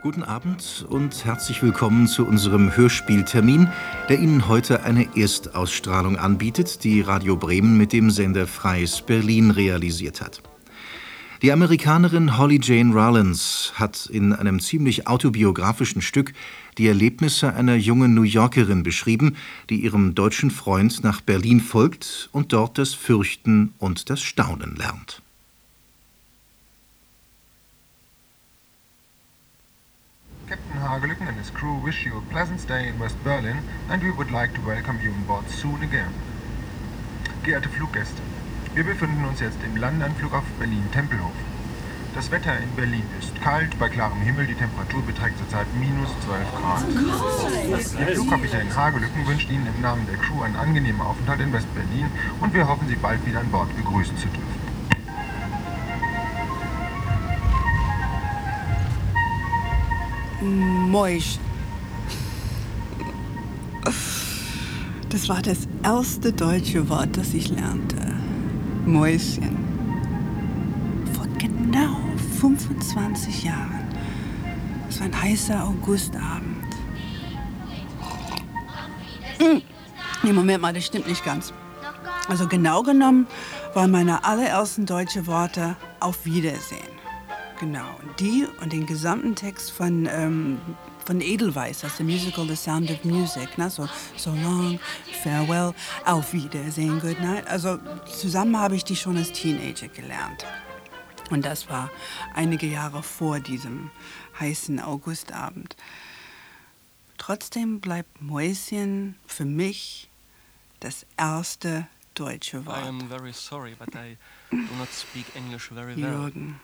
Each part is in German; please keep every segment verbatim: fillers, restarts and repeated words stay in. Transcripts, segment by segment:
Guten Abend und herzlich willkommen zu unserem Hörspieltermin, der Ihnen heute eine Erstausstrahlung anbietet, die Radio Bremen mit dem Sender Freies Berlin realisiert hat. Die Amerikanerin Holly Jane Rollins hat in einem ziemlich autobiografischen Stück die Erlebnisse einer jungen New Yorkerin beschrieben, die ihrem deutschen Freund nach Berlin folgt und dort das Fürchten und das Staunen lernt. Captain Hagelücken and his crew wish you a pleasant stay in West Berlin and we would like to welcome you on board soon again. Geehrte Fluggäste, wir befinden uns jetzt im Landeanflug auf Berlin-Tempelhof. Das Wetter in Berlin ist kalt, bei klarem Himmel, die Temperatur beträgt zurzeit minus zwölf Grad. Der Flugkapitän Hagelücken wünscht Ihnen im Namen der Crew einen angenehmen Aufenthalt in West-Berlin und wir hoffen, Sie bald wieder an Bord begrüßen zu dürfen. Mäuschen. Das war das erste deutsche Wort, das ich lernte. Mäuschen. Vor genau fünfundzwanzig Jahren. Es war ein heißer Augustabend. Hm. Nee, Moment mal, das stimmt nicht ganz. Also genau genommen waren meine allerersten deutschen Worte auf Wiedersehen. Genau, und die und den gesamten Text von, ähm, von Edelweiss aus dem Musical The Sound of Music, ne? so, so long, farewell, auf Wiedersehen, good night. Also zusammen habe ich die schon als Teenager gelernt. Und das war einige Jahre vor diesem heißen Augustabend. Trotzdem bleibt Mäuschen für mich das erste deutsche Wort. I am very sorry, but I do not speak English very well. Jürgen.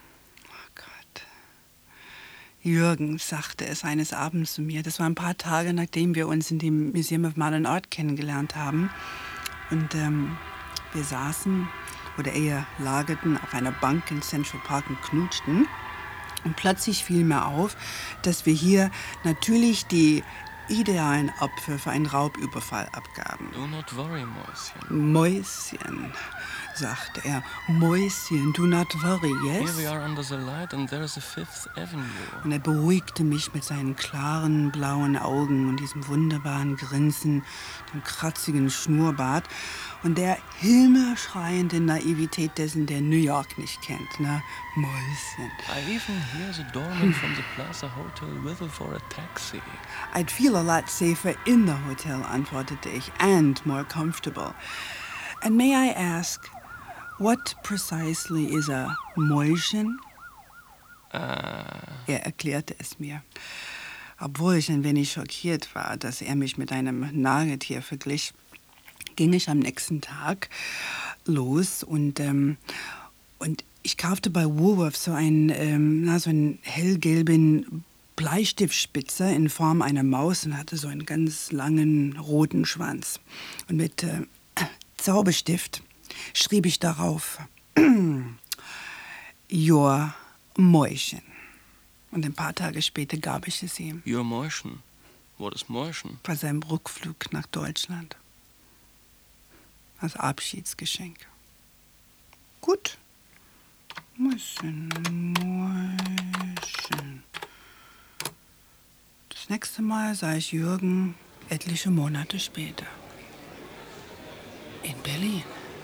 Jürgen sagte es eines Abends zu mir. Das war ein paar Tage, nachdem wir uns in dem Museum of Modern Art kennengelernt haben. Und ähm, wir saßen, oder eher lagerten, auf einer Bank in Central Park und knutschten. Und plötzlich fiel mir auf, dass wir hier natürlich die idealen Opfer für einen Raubüberfall abgaben. Do not worry, Mäuschen. Mäuschen, sagte er. Mäuschen, do not worry, yes? Here we are under the light and there is a Fifth Avenue. Und er beruhigte mich mit seinen klaren, blauen Augen und diesem wunderbaren Grinsen, dem kratzigen Schnurrbart und der himmelschreienden Naivität dessen, der New York nicht kennt, ne? Mäuschen. I even hear the doorman from the Plaza Hotel whistle for a taxi. I'd feel a lot safer in the hotel, antwortete ich, and more comfortable. And may I ask, what precisely is a Mäuschen? Uh. Er erklärte es mir. Obwohl ich ein wenig schockiert war, dass er mich mit einem Nagetier verglich, ging ich am nächsten Tag los und, ähm, und ich kaufte bei Woolworth so einen, ähm, na, so einen hellgelben Bleistiftspitzer in Form einer Maus und hatte so einen ganz langen roten Schwanz. Und mit äh, Zauberstift schrieb ich darauf Your Mäuschen. Und ein paar Tage später gab ich es ihm. Your Mäuschen? What is Mäuschen? Bei seinem Rückflug nach Deutschland. Als Abschiedsgeschenk. Gut. Mäuschen, Mäuschen. Das nächste Mal sah ich Jürgen etliche Monate später. In Berlin.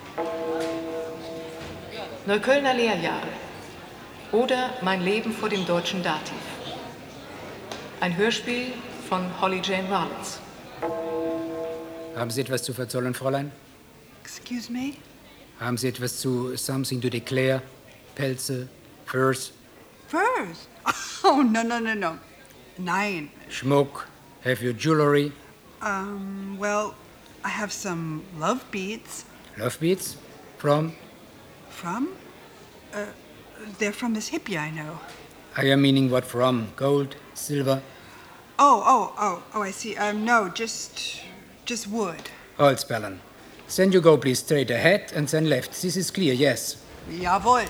Neuköllner Lehrjahre oder Mein Leben vor dem deutschen Dativ. Ein Hörspiel von Holly Jane Rollins. Haben Sie etwas zu verzollen, Fräulein? Excuse me? Haben Sie etwas zu Something to Declare? Pelze? Furs? Furs? Oh, no, no, no, no. Nein. Schmuck? Have you jewelry? Um, well, I have some love beads. Love beads? From? From? Uh, they're from this hippie I know. I am meaning what from? Gold? Silver? Oh, oh, oh, oh, I see. Um, no, just, just wood. Holzballen. Then you go please straight ahead and then left. This is clear, yes. Jawohl.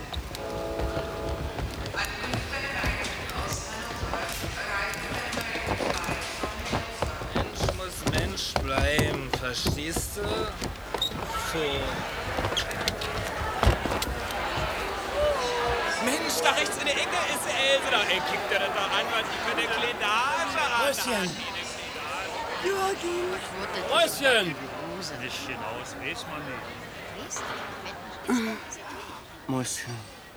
Mensch muss Mensch bleiben, verstehst du? So. Mensch, da rechts in der Ecke ist Else. Da ey, kickt er das da an, was ich kann erklären. Mäuschen! Jürgen! Mäuschen! Bisschen aus, weiß man nicht. Mäuschen.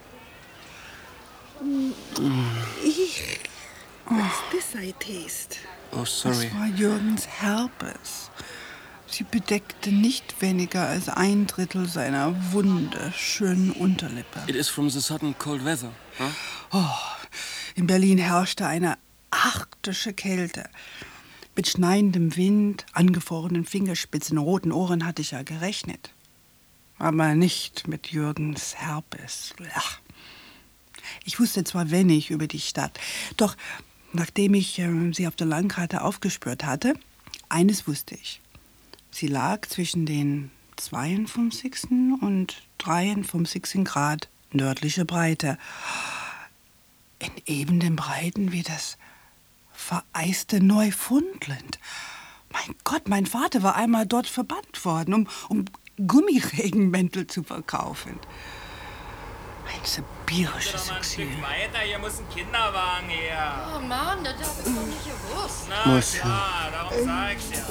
Ich. What's this I taste? Oh, sorry. Das war Jürgens Herpes. Sie bedeckte nicht weniger als ein Drittel seiner wunderschönen Unterlippe. It is from the sudden cold weather, huh? Oh, in Berlin herrschte eine arktische Kälte. Mit schneidendem Wind, angefrorenen Fingerspitzen, roten Ohren hatte ich ja gerechnet. Aber nicht mit Jürgens Herpes. Ach. Ich wusste zwar wenig über die Stadt, doch nachdem ich äh, sie auf der Landkarte aufgespürt hatte, eines wusste ich. Sie lag zwischen den zweiundfünfzigsten und dreiundfünfzigsten Grad nördliche Breite. In eben den Breiten wie das vereiste Neufundland. Mein Gott, mein Vater war einmal dort verbannt worden, um, um Gummiregenmäntel zu verkaufen. Ein sibirisches Exil. Weiter, hier muss ein Kinderwagen her. Oh Mann, das hab ich doch nicht gewusst. Na Mäuschen. klar, darum sag ich's ja.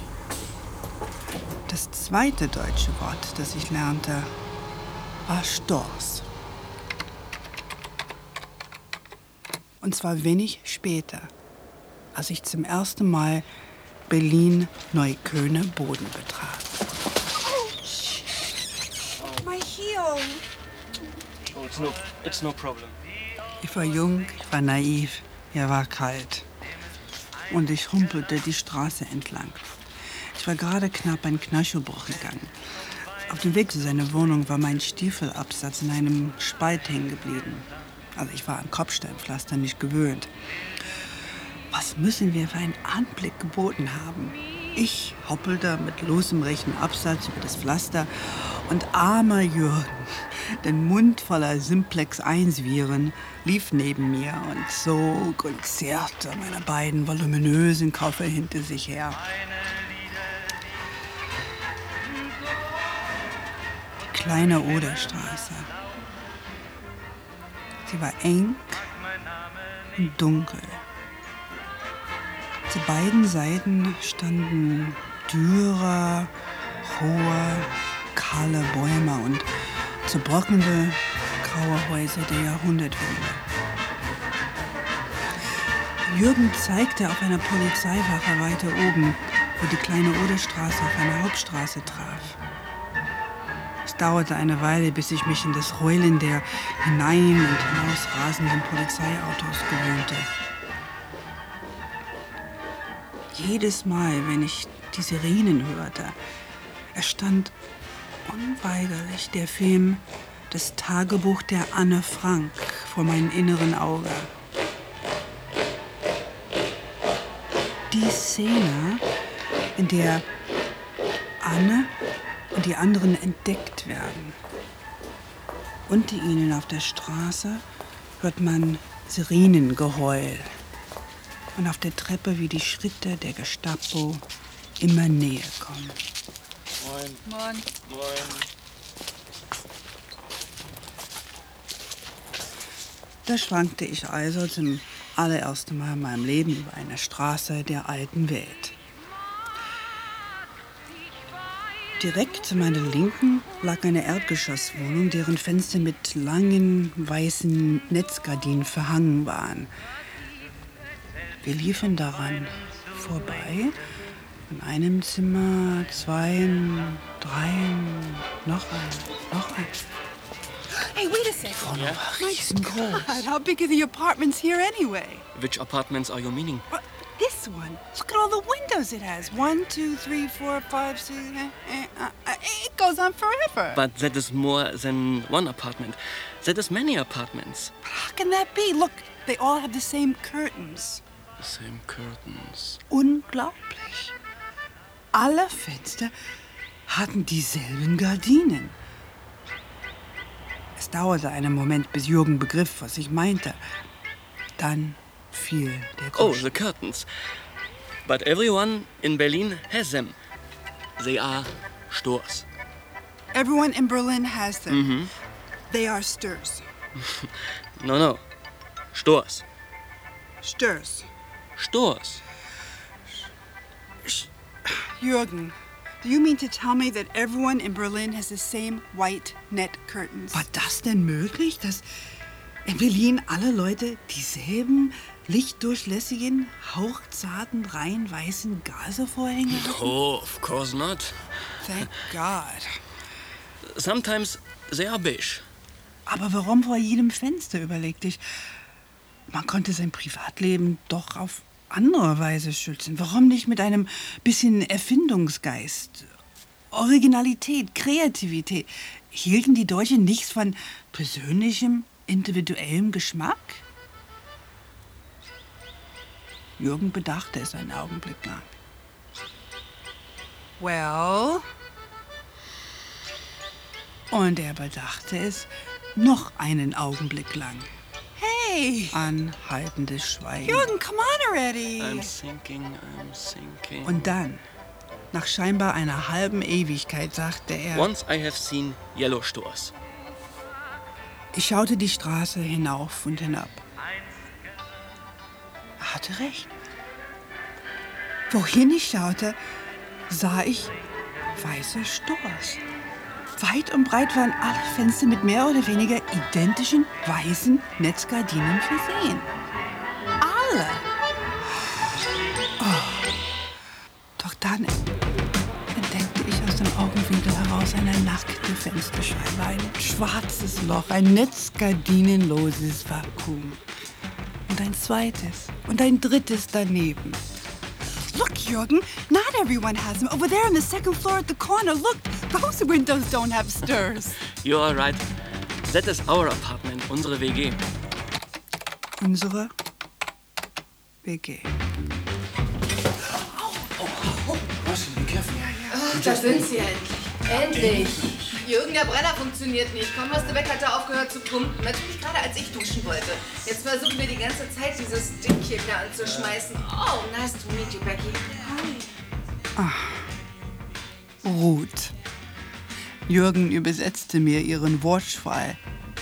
Das zweite deutsche Wort, das ich lernte, war Stors. Und zwar wenig später, als ich zum ersten Mal Berlin-Neukölln-Boden betrat. My heel. Oh, it's no, it's no problem. Ich war jung, ich war naiv, mir war kalt. Und ich humpelte die Straße entlang. Ich war gerade knapp einen Knöchelbruch gegangen. Auf dem Weg zu seiner Wohnung war mein Stiefelabsatz in einem Spalt hängen geblieben. Also ich war an Kopfsteinpflaster nicht gewöhnt. Was müssen wir für einen Anblick geboten haben? Ich hoppelte mit losem rechten Absatz über das Pflaster und armer Jürgen, den Mund voller Simplex eins Viren, lief neben mir und zog und zerrte meine beiden voluminösen Koffer hinter sich her. Die kleine Oderstraße. Sie war eng und dunkel. Zu beiden Seiten standen dürre, hohe, kahle Bäume und zerbröckelte graue Häuser der Jahrhundertwende. Jürgen zeigte auf einer Polizeiwache weiter oben, wo die kleine Oderstraße auf eine Hauptstraße traf. Es dauerte eine Weile, bis ich mich in das Heulen der hinein- und hinausrasenden Polizeiautos gewöhnte. Jedes Mal, wenn ich die Sirenen hörte, erstand unweigerlich der Film Das Tagebuch der Anne Frank vor meinem inneren Auge. Die Szene, in der Anne und die anderen entdeckt werden. Unter ihnen auf der Straße hört man Sirenengeheul. Und auf der Treppe, wie die Schritte der Gestapo immer näher kommen. Moin. Moin. Moin. Da schwankte ich also zum allerersten Mal in meinem Leben über eine Straße der alten Welt. Direkt zu meiner Linken lag eine Erdgeschosswohnung, deren Fenster mit langen, weißen Netzgardinen verhangen waren. Wir liefen daran vorbei. In einem Zimmer, zwei, drei, noch ein, noch ein. Hey, wait a second. Oh, yeah? Riesengroß. God, how big are the apartments here anyway? Which apartments are you meaning? What? This one. Look at all the windows it has. One, two, three, four, five, six. Eh, eh, uh, uh, it goes on forever. But that is more than one apartment. That is many apartments. But how can that be? Look, they all have the same curtains. The same curtains. Unglaublich. Alle Fenster hatten dieselben Gardinen. Es dauerte einen Moment, bis Jürgen begriff, was ich meinte. Dann fiel der Oh, Groschen. the curtains. But everyone in Berlin has them. They are Stores. Everyone in Berlin has them. Mhm. They are stirs. No, no. Stores. Stirs. Stores. Jürgen, do you mean to tell me that everyone in Berlin has the same white net curtains? War das denn möglich, dass in Berlin alle Leute dieselben lichtdurchlässigen, hauchzarten, rein weißen Gazevorhänge hatten? No, of course not. Thank God. Sometimes they are beige. Aber warum vor jedem Fenster, überlegte ich? Man konnte sein Privatleben doch auf andere Weise schützen. Warum nicht mit einem bisschen Erfindungsgeist? Originalität, Kreativität. Hielten die Deutschen nichts von persönlichem, individuellem Geschmack? Jürgen bedachte es einen Augenblick lang. Well? Und er bedachte es noch einen Augenblick lang. Hey! Anhaltendes Schweigen. Jürgen, come on already! I'm thinking, I'm thinking. Und dann, nach scheinbar einer halben Ewigkeit, sagte er... Once I have seen yellow stores. Ich schaute die Straße hinauf und hinab. Er hatte recht. Wohin ich schaute, sah ich weiße Stores. Weit und breit waren alle Fenster mit mehr oder weniger identischen weißen Netzgardinen versehen. Alle! Oh. Doch dann entdeckte ich aus dem Augenwinkel heraus eine nackte Fensterscheibe, ein schwarzes Loch, ein netzgardinenloses Vakuum. Und ein zweites und ein drittes daneben. Look, Jürgen, not everyone has them. Over there on the second floor at the corner, look, those windows don't have stairs. You are right. That is our apartment, unsere W G. Unsere W G. Ach, da sind sie endlich. Endlich. Jürgen, der Brenner funktioniert nicht. Kaum hast du weg, hat er aufgehört zu pumpen. Natürlich gerade, als ich duschen wollte. Jetzt versuchen wir die ganze Zeit, dieses Ding hier wieder anzuschmeißen. Oh, nice to meet you, Becky. Hi. Ach, Ruth. Jürgen übersetzte mir ihren Wortschwall.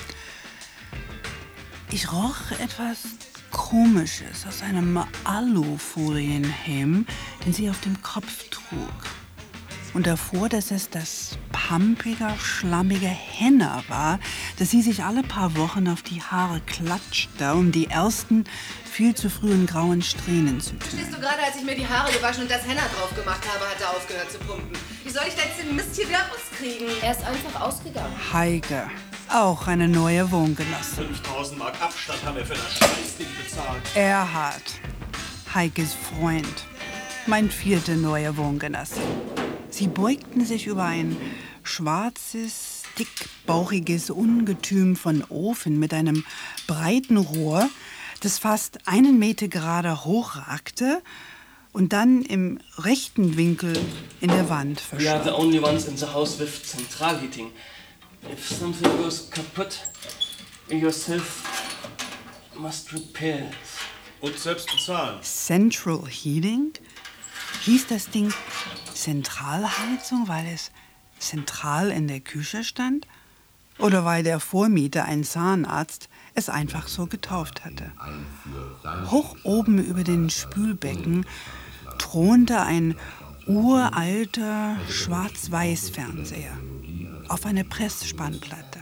Ich roch etwas Komisches aus einem Alufolienhelm, den sie auf dem Kopf trug. Und erfuhr, dass es das pampige, schlammige Henna war, das sie sich alle paar Wochen auf die Haare klatschte, um die ersten, viel zu frühen grauen Strähnen zu tun. Stehst du gerade, als ich mir die Haare gewaschen und das Henna drauf gemacht habe, hat er aufgehört zu pumpen. Wie soll ich da jetzt den Mist hier wieder rauskriegen? Er ist einfach ausgegangen. Heike, auch eine neue Wohngenossin. fünftausend Mark Abstand haben wir für das Scheißding bezahlt. Erhard, Heikes Freund, mein vierter neuer Wohngenosse. Sie beugten sich über ein schwarzes, dickbauchiges Ungetüm von Ofen mit einem breiten Rohr, das fast einen Meter gerade hochragte und dann im rechten Winkel in der Wand verschwand. We are the only ones in the house with central heating. If something goes kaputt, you yourself must repair it. Und selbst bezahlen. Central Heating? Hieß das Ding Zentralheizung, weil es zentral in der Küche stand? Oder weil der Vormieter, ein Zahnarzt, es einfach so getauft hatte? Hoch oben über den Spülbecken thronte ein uralter Schwarz-Weiß-Fernseher auf einer Pressspannplatte.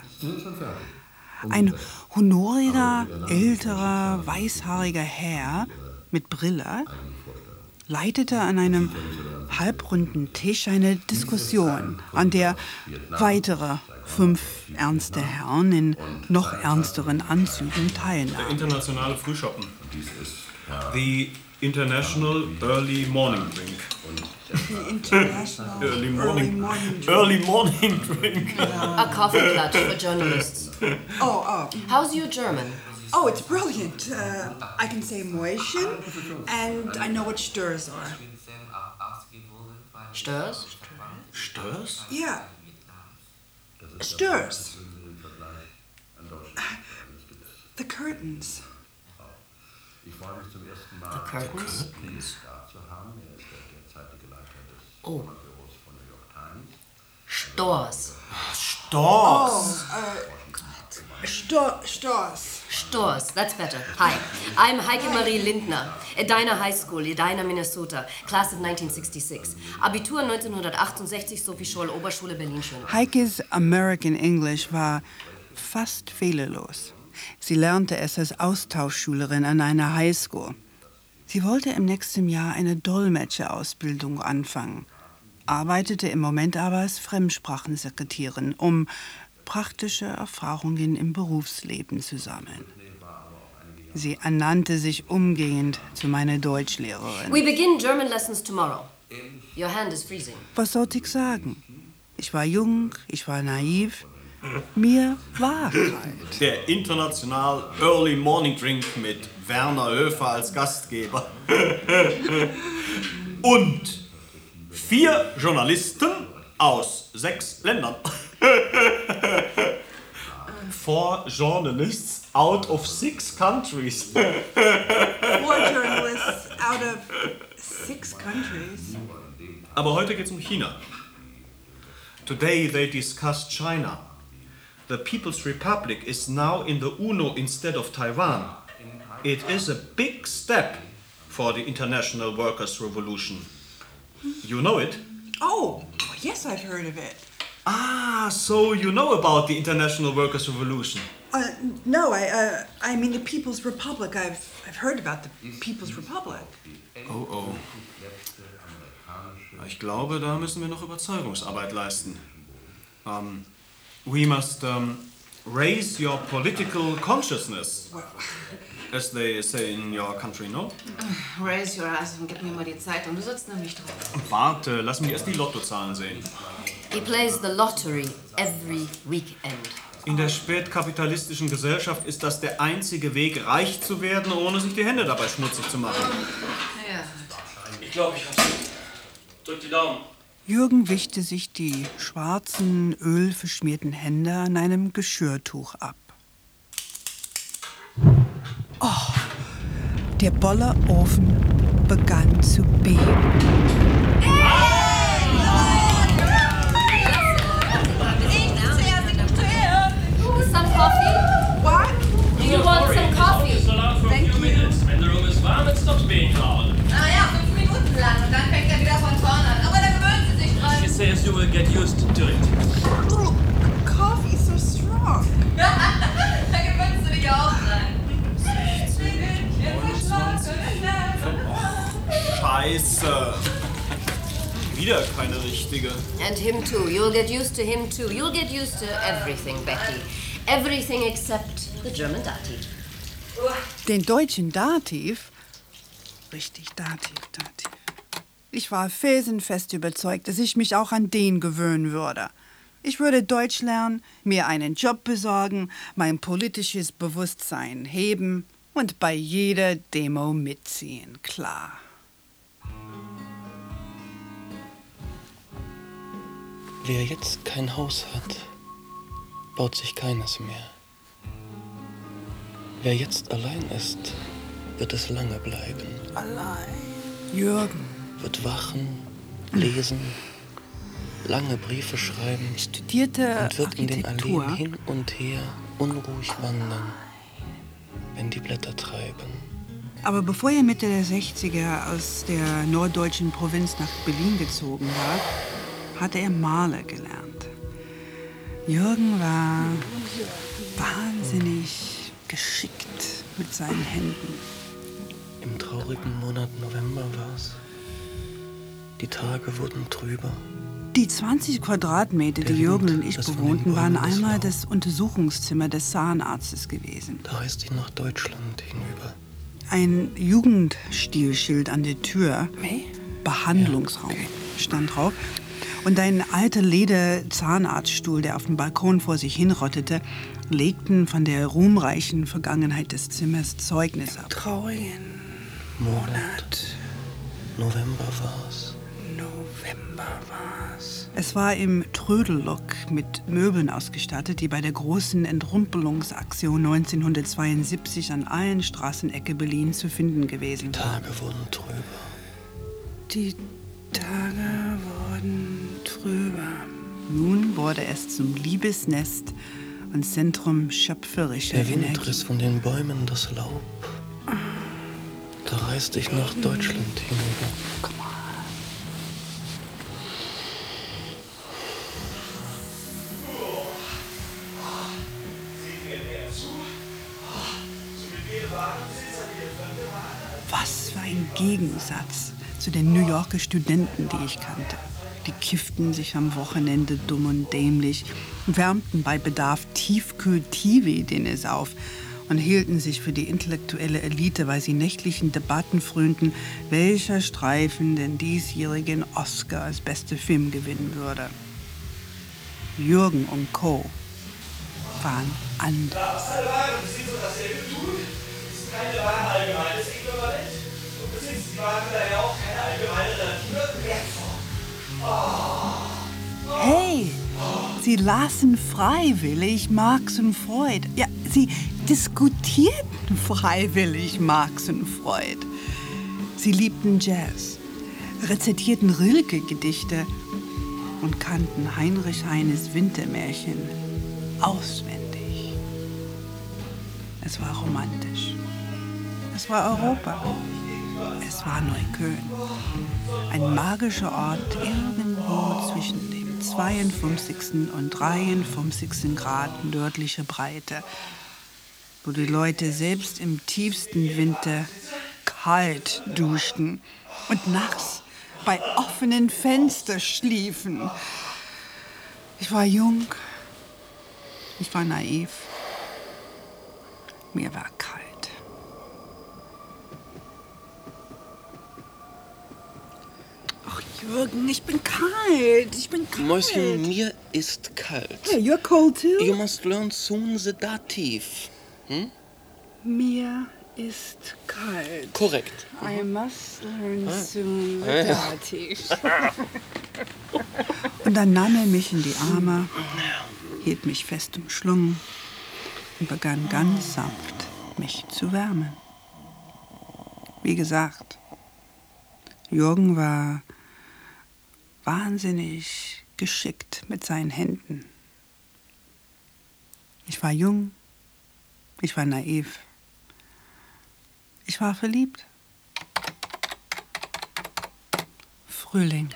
Ein honoriger, älterer, weißhaariger Herr mit Brille leitete an einem halbrunden Tisch eine Diskussion, an der weitere fünf ernste Herren in noch ernsteren Anzügen teilnahmen. Der internationale Frühschoppen. The International Early Morning Drink. The International Early Morning, Early Morning Drink. Early Morning Drink. A coffee clutch for journalists. Oh, oh. How's your German? Oh, it's brilliant. Uh, I can say Mäuschen, and I know what Sturs are. Sturs? Sturs? Yeah. Sturs. The curtains. The curtains? Oh. Stores. Stores. Oh, uh, Sto Stores. Stores, that's better. Hi, I'm Heike Marie Lindner, Edina High School, Edina, Minnesota, Class of nineteen sixty-six. Abitur neunzehnhundertachtundsechzig, Sophie Scholl, Oberschule Berlin-Schöneberg. Heikes American English war fast fehlerlos. Sie lernte es als Austauschschülerin an einer Highschool. Sie wollte im nächsten Jahr eine Dolmetscherausbildung anfangen, arbeitete im Moment aber als Fremdsprachensekretärin, um praktische Erfahrungen im Berufsleben zu sammeln. Sie ernannte sich umgehend zu meiner Deutschlehrerin. We begin German lessons tomorrow. Your hand is freezing. Was sollte ich sagen? Ich war jung, ich war naiv. Mir war kalt. Der International Early Morning Drink mit Werner Höfer als Gastgeber. Und vier Journalisten aus sechs Ländern. Four journalists out of six countries. Four journalists out of six countries. Aber heute geht's um China. Today they discussed China. The People's Republic is now in the UNO instead of Taiwan. It is a big step for the International Workers' Revolution. You know it? Oh, yes, I've heard of it. Ah, so you know about the International Workers' Revolution? Uh, no, I, uh, I mean the People's Republic. I've, I've heard about the People's Republic. Oh, oh. Ich glaube, da müssen wir noch Überzeugungsarbeit leisten. Um, we must um, raise your political consciousness, as they say in your country, no? Raise your eyes und gib mir mal die Zeitung. Du sitzt nämlich drauf. Warte, lass mich erst die Lottozahlen sehen. He plays the lottery every weekend. In der spätkapitalistischen Gesellschaft ist das der einzige Weg, reich zu werden, ohne sich die Hände dabei schmutzig zu machen. Ja. Ich glaube, ich hab's. Drück die Daumen. Jürgen wischte sich die schwarzen, ölverschmierten Hände an einem Geschirrtuch ab. Oh, der Bollerofen begann zu beben. Some coffee? What? Do you want some coffee? Thank you. Wenn der Room ist warm, it stops being hot. Ah ja, fünf Minuten lang und dann fängt er wieder von vorne an. Aber da gewöhnen Sie sich dran. She says you will get used to it. Oh, coffee's so strong. Da gewöhnst du dich auch dran. Scheiße. Wieder keine richtige. And him too. You'll get used to him too. You'll get used to everything, Becky. Everything except the German Dativ. Den deutschen Dativ? Richtig, Dativ, Dativ. Ich war felsenfest überzeugt, dass ich mich auch an den gewöhnen würde. Ich würde Deutsch lernen, mir einen Job besorgen, mein politisches Bewusstsein heben und bei jeder Demo mitziehen, klar. Wer jetzt kein Haus hat, baut sich keines mehr. Wer jetzt allein ist, wird es lange bleiben. Allein. Jürgen. Wird wachen, lesen, lange Briefe schreiben. Studierte und wird in den Architektur. Alleen hin und her unruhig wandern, wenn die Blätter treiben. Aber bevor er Mitte der sechziger aus der norddeutschen Provinz nach Berlin gezogen war, hatte er Maler gelernt. Jürgen war wahnsinnig geschickt mit seinen Händen. Im traurigen Monat November war's. Die Tage wurden trüber. Die zwanzig Quadratmeter, die Jürgen und ich bewohnten, waren einmal das Untersuchungszimmer des Zahnarztes gewesen. Da reiste ich nach Deutschland hinüber. Ein Jugendstilschild an der Tür, Behandlungsraum, stand drauf. Und ein alter Leder-Zahnarztstuhl, der auf dem Balkon vor sich hinrottete, legten von der ruhmreichen Vergangenheit des Zimmers Zeugnis ab. Traurigen Monat. November war's. November war's. Es war im Trödellook mit Möbeln ausgestattet, die bei der großen Entrumpelungsaktion neunzehnhundertzweiundsiebzig an allen Straßenecken Berlins zu finden gewesen waren. Die Tage wurden trüber. Die Tage wurden trüber. Nun wurde es zum Liebesnest und Zentrum schöpferischer Der Wind Energie. riss von den Bäumen das Laub. Da reiste ich nach Deutschland hinüber. Komm mal. Was für ein Gegensatz zu den New Yorker Studenten, die ich kannte. Die kifften sich am Wochenende dumm und dämlich, wärmten bei Bedarf Tiefkühl-Tiwi-Dinnes auf und hielten sich für die intellektuelle Elite, weil sie nächtlichen Debatten frönten, welcher Streifen den diesjährigen Oscar als beste Film gewinnen würde. Jürgen und Co. waren anders. Keine Ware allgemeines Äquivalent und besitzt die Ware daher auch keine allgemeine relative Wertform. Oh. Hey, sie lasen freiwillig Marx und Freud. Ja, sie diskutierten freiwillig Marx und Freud. Sie liebten Jazz, rezitierten Rilke-Gedichte und kannten Heinrich Heines Wintermärchen auswendig. Es war romantisch. Es war Europa. Es war Neukölln. Ein magischer Ort irgendwo zwischen dem zweiundfünfzigsten und dreiundfünfzigsten Grad nördliche Breite, wo die Leute selbst im tiefsten Winter kalt duschten und nachts bei offenen Fenstern schliefen. Ich war jung. Ich war naiv. Mir war kalt. Ach, Jürgen, ich bin kalt. Ich bin kalt. Mäuschen, mir ist kalt. Yeah, you're cold too? You must learn soon the dative. Hm? Mir ist kalt. Korrekt. I must learn Ah. soon the Ah, ja. dative. Und dann nahm er mich in die Arme, hielt mich fest umschlungen und begann ganz sanft, mich zu wärmen. Wie gesagt, Jürgen war wahnsinnig geschickt mit seinen Händen. Ich war jung, ich war naiv, ich war verliebt. Frühling.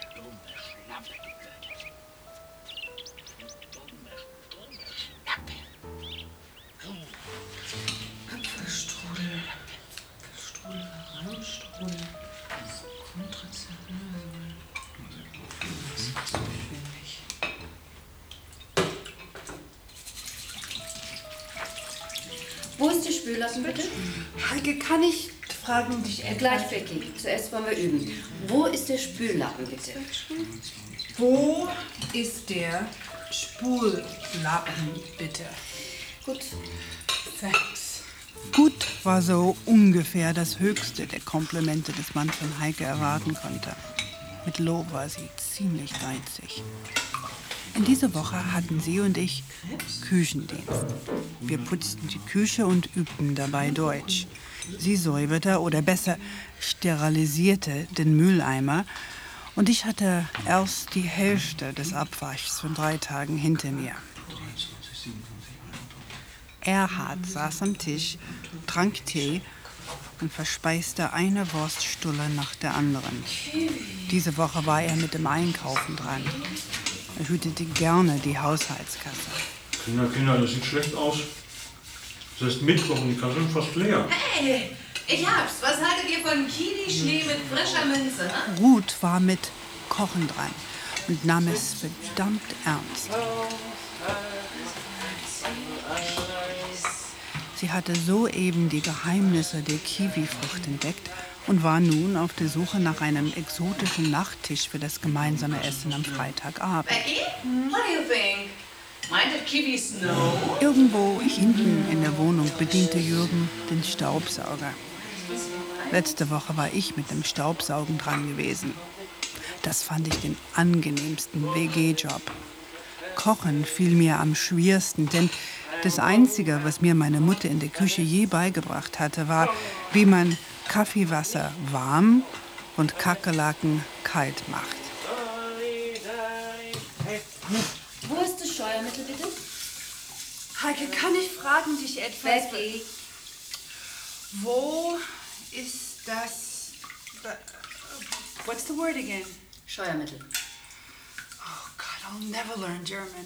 Strudel, Strudel, Strudel, Wo ist der Spüllappen, bitte? Heike, kann ich fragen, dich etwas? Gleich, Becky. Zuerst wollen wir üben. Wo ist der Spüllappen, bitte? Wo ist der Spullappen, bitte? Gut. Thanks. Gut war so ungefähr das Höchste der Komplimente, das man von Heike erwarten konnte. Mit Lob war sie ziemlich geizig. In dieser Woche hatten sie und ich Küchendienst. Wir putzten die Küche und übten dabei Deutsch. Sie säuberte oder besser sterilisierte den Mülleimer und ich hatte erst die Hälfte des Abwaschs von drei Tagen hinter mir. Erhard saß am Tisch, trank Tee und verspeiste eine Wurststulle nach der anderen. Diese Woche war er mit dem Einkaufen dran. Er hütete gerne die Haushaltskasse. Kinder, Kinder, das sieht schlecht aus. Es ist Mittwoch und die Kasse ist fast leer. Hey, ich hab's. Was haltet ihr von Kili-Schnee mit frischer Minze? Ne? Ruth war mit Kochen dran und nahm es verdammt ernst. Sie hatte soeben die Geheimnisse der Kiwifrucht entdeckt und war nun auf der Suche nach einem exotischen Nachttisch für das gemeinsame Essen am Freitagabend. Becky, what do you think? Mind if Kiwi snow? Irgendwo hinten in der Wohnung bediente Jürgen den Staubsauger. Letzte Woche war ich mit dem Staubsaugen dran gewesen. Das fand ich den angenehmsten W G-Job. Kochen fiel mir am schwersten, denn das Einzige, was mir meine Mutter in der Küche je beigebracht hatte, war, wie man Kaffeewasser warm und Kakerlaken kalt macht. Wo ist das Scheuermittel, bitte? Heike, kann ich fragen dich etwas? Becky. Wo ist das... What's the word again? Scheuermittel. Oh God, I'll never learn German.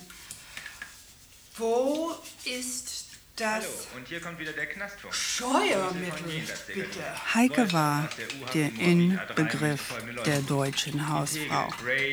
Wo ist das... Hallo, und hier kommt wieder der Knastfunk. Scheuermittel, bitte. Heike war der Inbegriff der deutschen Hausfrau.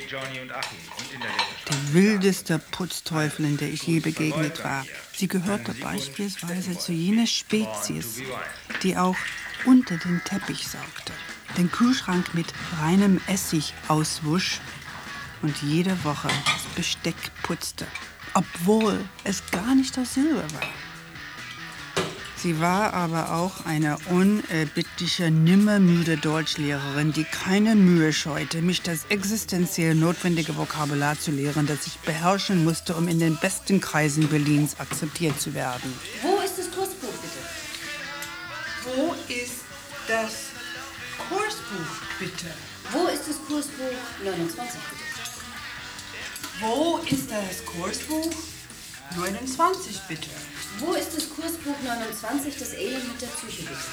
Die wildeste Putzteufelin, der ich je begegnet war. Sie gehörte beispielsweise zu jener Spezies, die auch unter den Teppich saugte, den Kühlschrank mit reinem Essig auswusch und jede Woche das Besteck putzte, obwohl es gar nicht aus Silber war. Sie war aber auch eine unerbittliche, nimmermüde Deutschlehrerin, die keine Mühe scheute, mich das existenziell notwendige Vokabular zu lehren, das ich beherrschen musste, um in den besten Kreisen Berlins akzeptiert zu werden. Wo ist das Kursbuch, bitte? Wo ist das Kursbuch, bitte? Wo ist das Kursbuch neunundzwanzig, bitte? Wo ist das Kursbuch neunundzwanzig, bitte? Wo ist das Kursbuch neunundzwanzig, das Elend mit der Psyche, bitte?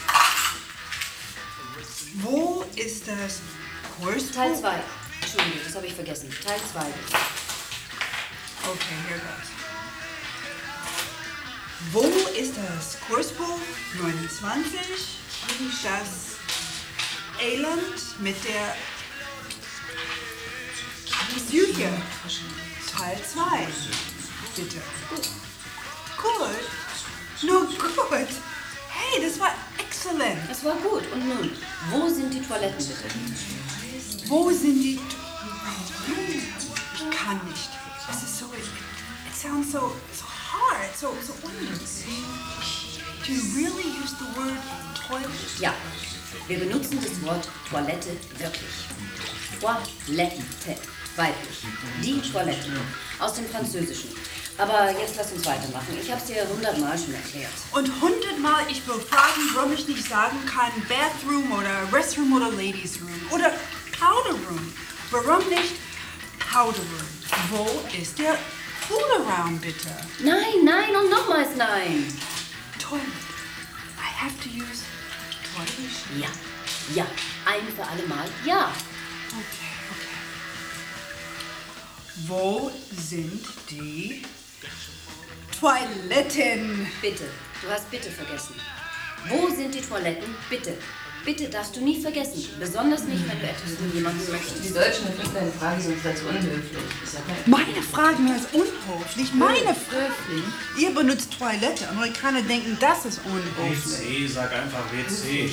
Wo ist das Kursbuch? Teil zwei. Entschuldigung, das habe ich vergessen. Teil zwei, bitte. Okay, here goes. Wo ist das Kursbuch neunundzwanzig? Das Elend mit der Psyche. Teil zwei. Bitte. Gut. Nur gut. Hey, das war exzellent. Das war gut. Und nun, wo sind die Toiletten, bitte? Wo sind die... Ich kann nicht. Es ist so... It sounds so, so hard, so, so unnützig. Do you really use the word toilet? Ja, wir benutzen das Wort Toilette wirklich. Toilette, weiblich. Die Toilette. Aus dem Französischen. Aber jetzt lass uns weitermachen. Ich habe es dir hundertmal schon erklärt. Und hundertmal, ich will fragen, warum ich nicht sagen kann Bathroom oder Restroom oder Ladies Room oder Powder Room. Warum nicht Powder Room? Wo ist der Pool-Around, bitte? Nein, nein und nochmals nein. Toilet. I have to use toilet. Ja, ja. Ein für alle Mal ja. Okay, okay. Wo sind die Toiletten? Bitte, du hast bitte vergessen. Wo sind die Toiletten? Bitte. Bitte darfst du nie vergessen. Besonders nicht, wenn du etwas von jemandem möchtest. Die Deutschen finden deine Frage sonst als unhöflich. Meine Fragen als unhöflich. Meine Frage. Ihr benutzt Toilette. Amerikaner denken, das ist unhöflich. W C, sag einfach W C.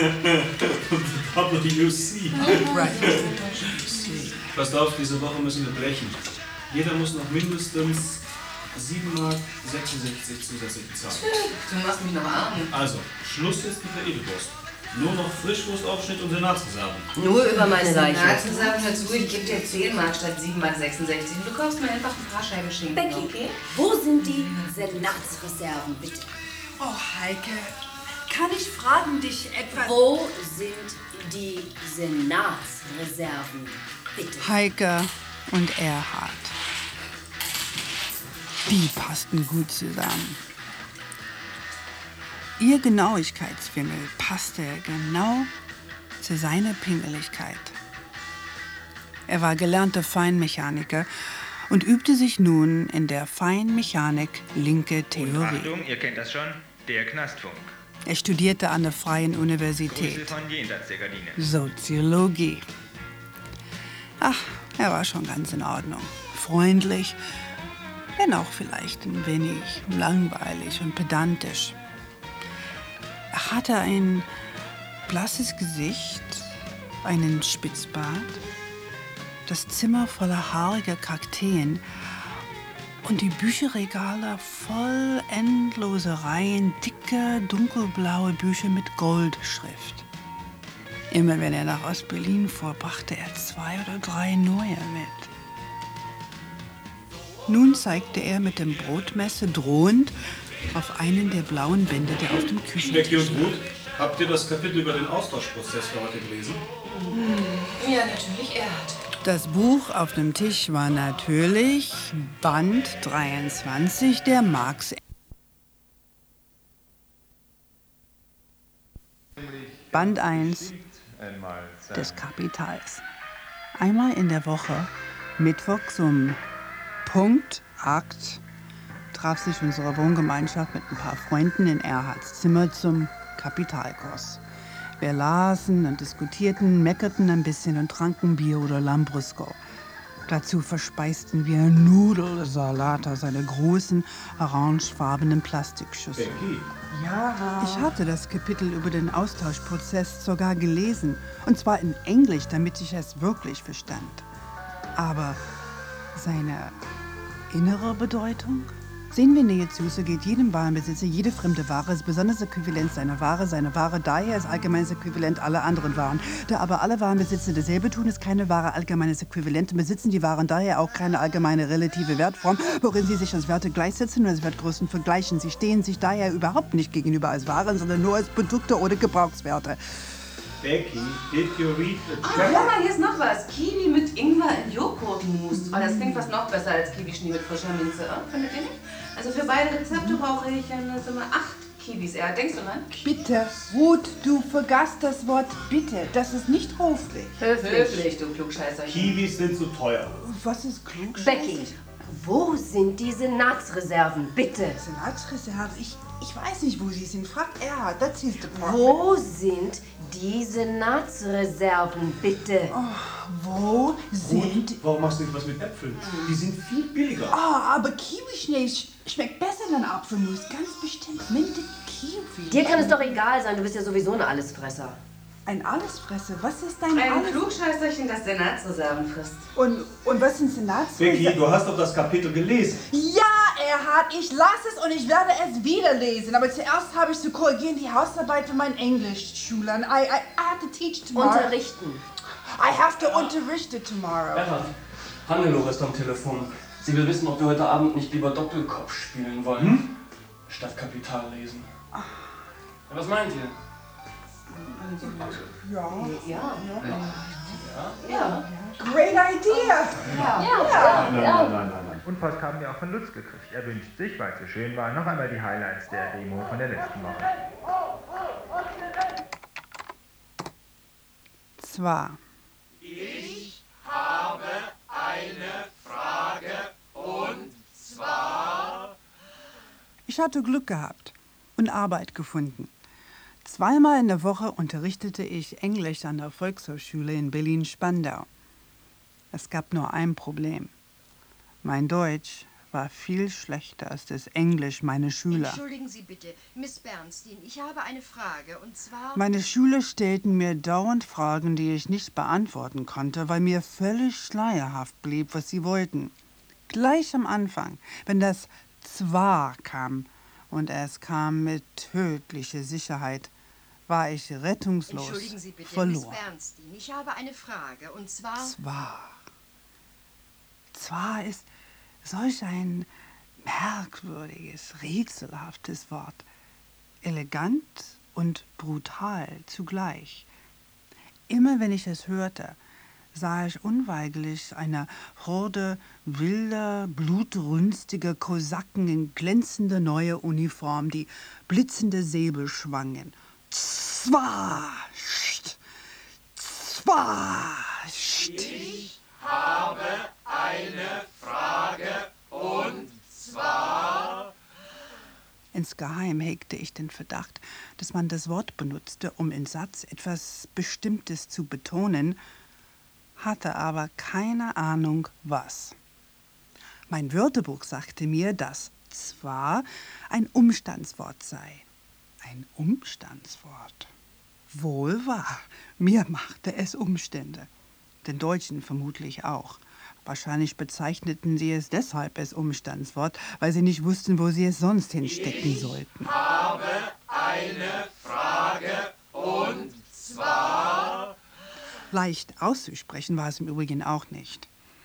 W C. Right. Passt auf, diese Woche müssen wir brechen. Jeder muss noch mindestens sieben Mark sechsundsechzig zusätzlich bezahlen. Du machst mich noch arm. Also, Schluss ist mit der Edelwurst. Nur noch Frischwurstaufschnitt und Senatsreserven. Nur über meine Leiche. Senatsreserven, hör zu, ich gebe dir zehn Mark statt sieben Mark sechsundsechzig. Du kaufst mir einfach ein paar Scheiben Schinken. Becky, okay? Wo sind die Senatsreserven, bitte? Oh, Heike, kann ich fragen dich etwas... Wo sind die Senatsreserven, bitte? Heike und Erhard. Die passten gut zusammen. Ihr Genauigkeitsfimmel passte genau zu seiner Pingeligkeit. Er war gelernter Feinmechaniker und übte sich nun in der Feinmechanik linke Theorie. Achtung, ihr kennt das schon, der Knastfunk. Er studierte an der Freien Universität Grüße von jenseits der Gardine. Soziologie. Ach, er war schon ganz in Ordnung. Freundlich, wenn auch vielleicht ein wenig langweilig und pedantisch. Er hatte ein blasses Gesicht, einen Spitzbart, das Zimmer voller haariger Kakteen und die Bücherregale voll endlose Reihen dicker, dunkelblaue Bücher mit Goldschrift. Immer wenn er nach Ostberlin fuhr, brachte er zwei oder drei neue mit. Nun zeigte er mit dem Brotmesser drohend auf einen der blauen Bände, der auf dem Küchentisch Becky und lag. Ruth, habt ihr das Kapitel über den Austauschprozess für heute gelesen? Ja, natürlich, er hat. Das Buch auf dem Tisch war natürlich Band dreiundzwanzig der Marx Band eins des Kapitals. Einmal in der Woche, mittwochs um Punkt acht, traf sich unsere Wohngemeinschaft mit ein paar Freunden in Erhards Zimmer zum Kapitalkurs. Wir lasen und diskutierten, meckerten ein bisschen und tranken Bier oder Lambrusco. Dazu verspeisten wir Nudelsalat aus einer großen, orangefarbenen Plastikschüssel. Becky. Ja. Ich hatte das Kapitel über den Austauschprozess sogar gelesen. Und zwar in Englisch, damit ich es wirklich verstand. Aber seine innere Bedeutung? Sehen wir näher zu, so geht jedem Warenbesitzer jede fremde Ware als besonderes Äquivalent seiner Ware, seine Ware daher als allgemeines Äquivalent aller anderen Waren. Da aber alle Warenbesitzer dasselbe tun, ist keine Ware allgemeines Äquivalent und besitzen die Waren daher auch keine allgemeine relative Wertform, worin sie sich als Werte gleichsetzen und als Wertgrößen vergleichen. Sie stehen sich daher überhaupt nicht gegenüber als Waren, sondern nur als Produkte oder Gebrauchswerte. Becky, did you read the Ah, hör mal, hier ist noch was. Kiwi mit Ingwer in Joghurtmus. Oh, das klingt fast noch besser als Kiwischnee mit frischer Minze, oh? Findet ihr nicht? Also für beide Rezepte brauche ich eine, sag mal, acht Kiwis. Ja, denkst du dran? Bitte, Ruth, du vergaßt das Wort bitte. Das ist nicht höflich. Höflich, Höflich du Klugscheißer. Kiwis sind zu teuer. Was ist Klugscheißer? Becky, wo sind die Senatsreserven, bitte? Senatsreserven? Ich, ich weiß nicht, wo sie sind. Fragt Erhard, that's his department. Wo sind die Senatsreserven, bitte? Oh, wo sind... Und warum machst du nicht was mit Äpfeln? Die sind viel billiger. Ah, aber Kiwischnee sch schmeckt besser than Apfelmus. Ganz bestimmt. Minte Kiwi. Dir kann es doch egal sein, du bist ja sowieso ein Allesfresser. Ein Allesfresser? Was ist dein Ein Alles... Klugscheißerchen, das Senatsreserven frisst. Und, und was sind Senatsreserven? Becky, du hast doch das Kapitel gelesen. Ja, Erhard, ich lasse es und ich werde es wieder lesen. Aber zuerst habe ich zu korrigieren die Hausarbeit für meinen Englischschülern. I, I, I have to teach tomorrow. Unterrichten. I have to unterrichten tomorrow. Erhard, Hannelore ist am Telefon. Sie will wissen, ob wir heute Abend nicht lieber Doppelkopf spielen wollen. Hm? Statt Kapital lesen. Ja, was meint ihr? Ja. Ja. Ja. Ja. Great idea. Ja. Ja. Nein, nein, nein, nein, nein. Und Post haben wir auch von Lutz gekriegt. Er wünscht sich, weil es so schön war, noch einmal die Highlights der Demo von der letzten Woche. Zwar. Ich habe eine Frage und zwar... Ich hatte Glück gehabt und Arbeit gefunden. Zweimal in der Woche unterrichtete ich Englisch an der Volkshochschule in Berlin-Spandau. Es gab nur ein Problem. Mein Deutsch war viel schlechter als das Englisch meiner Schüler. Entschuldigen Sie bitte, Miss Bernstein, ich habe eine Frage, und zwar... Meine Schüler stellten mir dauernd Fragen, die ich nicht beantworten konnte, weil mir völlig schleierhaft blieb, was sie wollten. Gleich am Anfang, wenn das Zwar kam, und es kam mit tödlicher Sicherheit, war ich rettungslos Entschuldigen Sie bitte, verloren. Miss Bernstein, ich habe eine Frage, und zwar... Zwar. Zwar ist solch ein merkwürdiges, rätselhaftes Wort. Elegant und brutal zugleich. Immer wenn ich es hörte, sah ich unweigerlich eine Horde wilder, blutrünstiger Kosaken in glänzender neuer Uniform, die blitzende Säbel schwangen. Zwar, zwar, Ich habe eine Frage und zwar... Insgeheim hegte ich den Verdacht, dass man das Wort benutzte, um im Satz etwas Bestimmtes zu betonen, hatte aber keine Ahnung, was. Mein Wörterbuch sagte mir, dass zwar ein Umstandswort sei. Ein Umstandswort? Wohl wahr, mir machte es Umstände. Den Deutschen vermutlich auch. Wahrscheinlich bezeichneten sie es deshalb als Umstandswort, weil sie nicht wussten, wo sie es sonst hinstecken sollten. Ich habe eine Frage und zwar... Leicht auszusprechen war es im Übrigen auch nicht.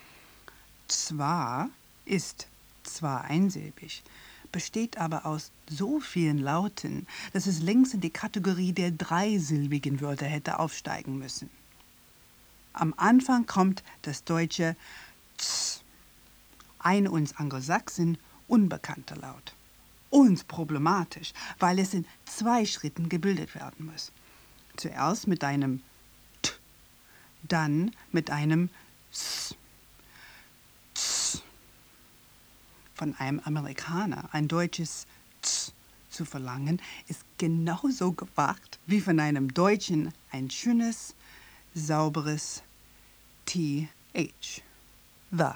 Zwar ist zwar einsilbig, besteht aber aus so vielen Lauten, dass es längst in die Kategorie der dreisilbigen Wörter hätte aufsteigen müssen. Am Anfang kommt das deutsche Z, ein uns Angelsachsen unbekannter Laut. Uns problematisch, weil es in zwei Schritten gebildet werden muss. Zuerst mit einem T, dann mit einem S. S. Von einem Amerikaner ein deutsches S zu verlangen, ist genauso gewagt wie von einem Deutschen ein schönes, sauberes T H. The.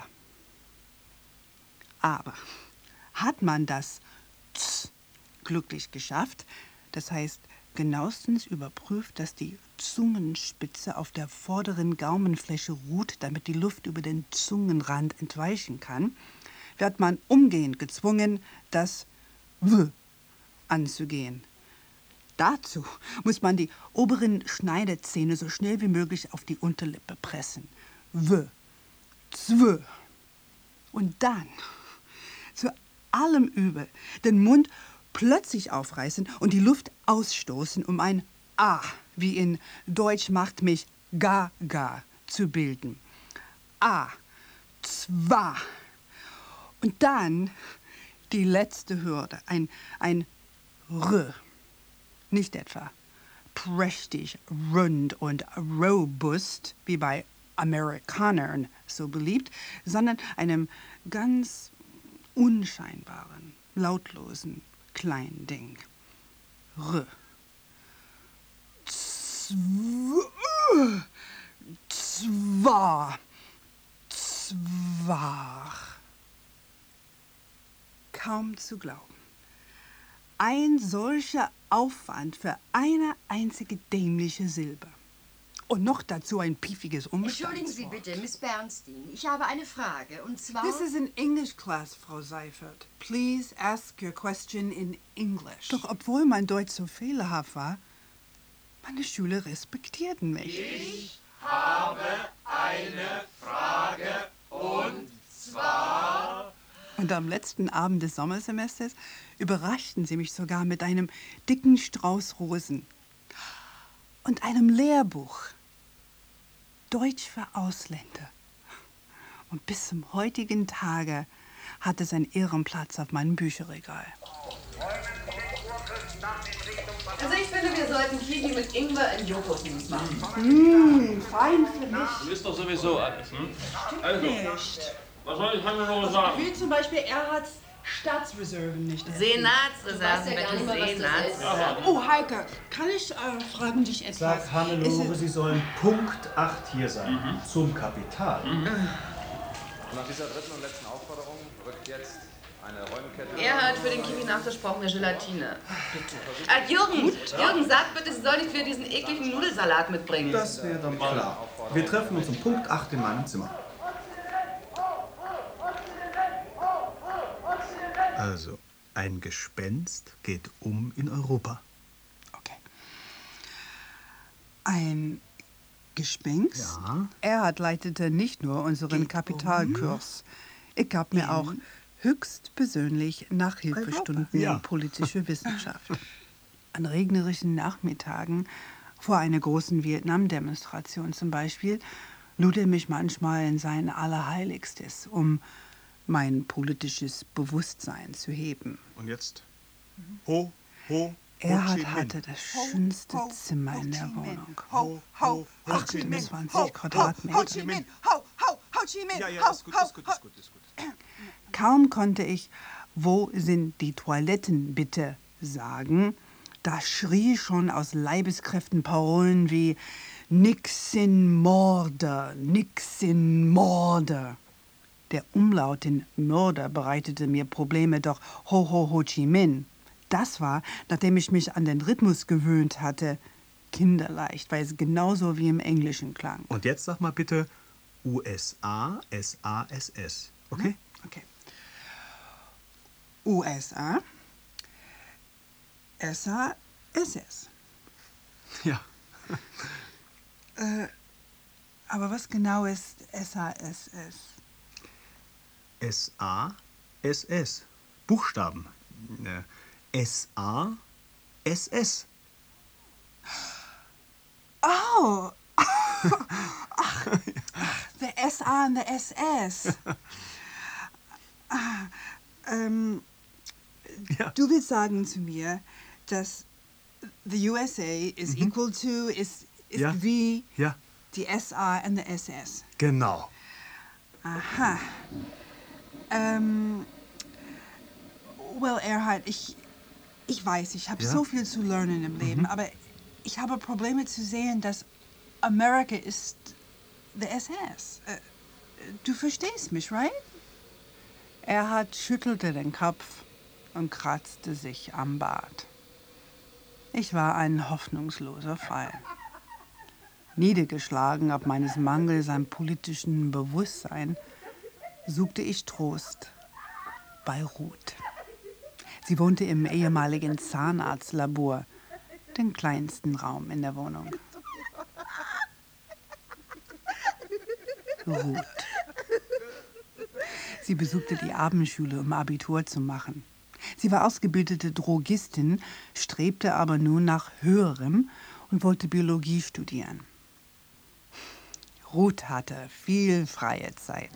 Aber hat man das Z glücklich geschafft, das heißt genauestens überprüft, dass die Zungenspitze auf der vorderen Gaumenfläche ruht, damit die Luft über den Zungenrand entweichen kann, wird man umgehend gezwungen, das W anzugehen. Dazu muss man die oberen Schneidezähne so schnell wie möglich auf die Unterlippe pressen. W. Zw. Und dann, zu allem Übel, den Mund plötzlich aufreißen und die Luft ausstoßen, um ein A, wie in Deutsch macht mich gaga, zu bilden. A. Zwa. Und dann die letzte Hürde, ein, ein R. Nicht etwa prächtig, rund und robust, wie bei Amerikanern so beliebt, sondern einem ganz unscheinbaren, lautlosen kleinen Ding. R. Zw. Zwar. Zwar. Kaum zu glauben. Ein solcher Aufwand für eine einzige dämliche Silbe. Und noch dazu ein piefiges Umstandswort. Entschuldigen Sie bitte, Miss Bernstein. Ich habe eine Frage, und zwar... This is an English class, Frau Seifert. Please ask your question in English. Doch obwohl mein Deutsch so fehlerhaft war, meine Schüler respektierten mich. Ich habe eine Frage, und zwar... Und am letzten Abend des Sommersemesters überraschten sie mich sogar mit einem dicken Strauß Rosen und einem Lehrbuch. Deutsch für Ausländer. Und bis zum heutigen Tage hat es einen Ehrenplatz auf meinem Bücherregal. Also ich finde, wir sollten Kiwi mit Ingwer in Joghurtmus machen. Mmh, fein für mich. Du isst doch sowieso alles, hm? Also, Nicht. was soll ich Hannelore sagen? Wie zum Beispiel Erhards Staatsreserven nicht essen. Senatsreserven, bitte, Senats. Oh, Heike, kann ich äh, fragen dich etwas? Sagt Hannelore, Sie sollen Punkt acht hier sein, mhm. zum Kapital. Mhm. Nach dieser dritten und letzten Aufforderung rückt jetzt eine Räumkette... Erhard, für den Kiwi nachgesprochene Gelatine. Bitte. Ah, Jürgen, Jürgen, sag bitte, Sie sollen nicht wieder diesen ekligen Nudelsalat mitbringen. Das wäre dann klar. Wir treffen uns um Punkt acht in meinem Zimmer. Also, ein Gespenst geht um in Europa. Okay. Ein Gespenst? Ja. Erhard leitete nicht nur unseren Kapitalkurs. Er gab mir auch höchstpersönlich Nachhilfestunden Ja. in politische Wissenschaft. An regnerischen Nachmittagen vor einer großen Vietnam-Demonstration zum Beispiel lud er mich manchmal in sein Allerheiligstes, um mein politisches Bewusstsein zu heben. Und jetzt? Ho, ho, Erhard hatte das schönste Zimmer in der Wohnung. Ho, ho, achtundzwanzig Quadratmeter. Ho Chi Minh, ho, ho, Ho Chi Minh, Ja, ja, ho, ist gut, ho, ist gut, ist gut, ist gut. Kaum konnte ich "Wo sind die Toiletten, bitte?" sagen, da schrie schon aus Leibeskräften Parolen wie "Nix in Morde, nix in Morde." Der Umlaut in Mörder bereitete mir Probleme, doch Ho Ho Ho Chi Minh, das war, nachdem ich mich an den Rhythmus gewöhnt hatte, kinderleicht, weil es genauso wie im Englischen klang. Und jetzt sag mal bitte U S A S A S S, okay? Okay. U S A, S A S S. Ja. Äh, aber was genau ist S A S S? S A S S. Buchstaben. Äh, S A S S. Oh! Ach, the S A and the S S. Ah, ähm, Ja. Du willst sagen zu mir, dass the U S A is Mhm. equal to, is, is Ja. the, Ja, the S R and the S S. genau. Aha. Ähm, well, Erhard, ich, ich weiß, ich habe Ja? so viel zu lernen im Leben, Mhm. aber ich habe Probleme zu sehen, dass Amerika ist the S S. Äh, du verstehst mich, right? Erhard schüttelte den Kopf und kratzte sich am Bart. Ich war ein hoffnungsloser Fall. Niedergeschlagen ob meines Mangels an politischem Bewusstsein, suchte ich Trost bei Ruth. Sie wohnte im ehemaligen Zahnarztlabor, den kleinsten Raum in der Wohnung. Ruth. Sie besuchte die Abendschule, um Abitur zu machen. Sie war ausgebildete Drogistin, strebte aber nun nach Höherem und wollte Biologie studieren. Ruth hatte viel freie Zeit.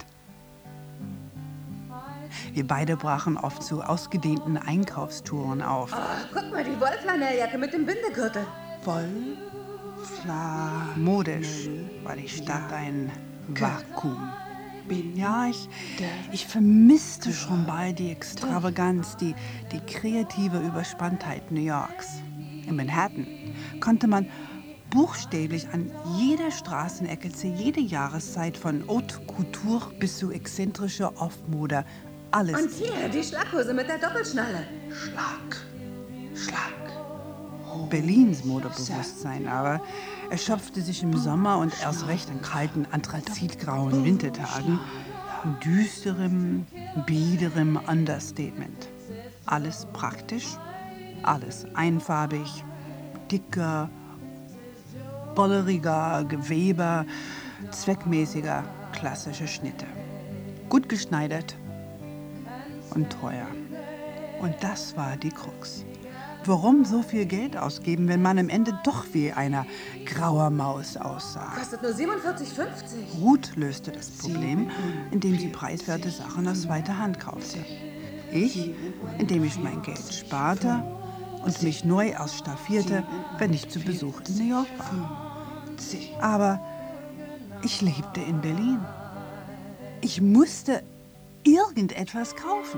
Wir beide brachen oft zu ausgedehnten Einkaufstouren auf. Oh, guck mal, die Wollflanelljacke mit dem Bindegürtel. Woll, Fla, modisch war die Stadt ein Vakuum. Ja, ich, ich vermisste schon bald die Extravaganz, die, die kreative Überspanntheit New Yorks. In Manhattan konnte man buchstäblich an jeder Straßenecke zu jeder Jahreszeit von Haute Couture bis zu exzentrischer Off-Mode alles. Und hier, die Schlaghose mit der Doppelschnalle. Schlag, Schlag. Berlins Modebewusstsein aber erschöpfte sich im Sommer und erst recht an kalten, anthrazitgrauen Wintertagen in düsterem, biederem Understatement. Alles praktisch, alles einfarbig, dicker, bolleriger Gewebe, zweckmäßiger, klassische Schnitte. Gut geschneidert und teuer. Und das war die Krux. Warum so viel Geld ausgeben, wenn man am Ende doch wie eine graue Maus aussah? Kostet nur siebenundvierzig fünfzig. Ruth löste das Problem, indem sie preiswerte Sachen aus zweiter Hand kaufte. Ich, indem ich mein Geld sparte und mich neu ausstaffierte, wenn ich zu Besuch in New York war. Aber ich lebte in Berlin. Ich musste irgendetwas kaufen.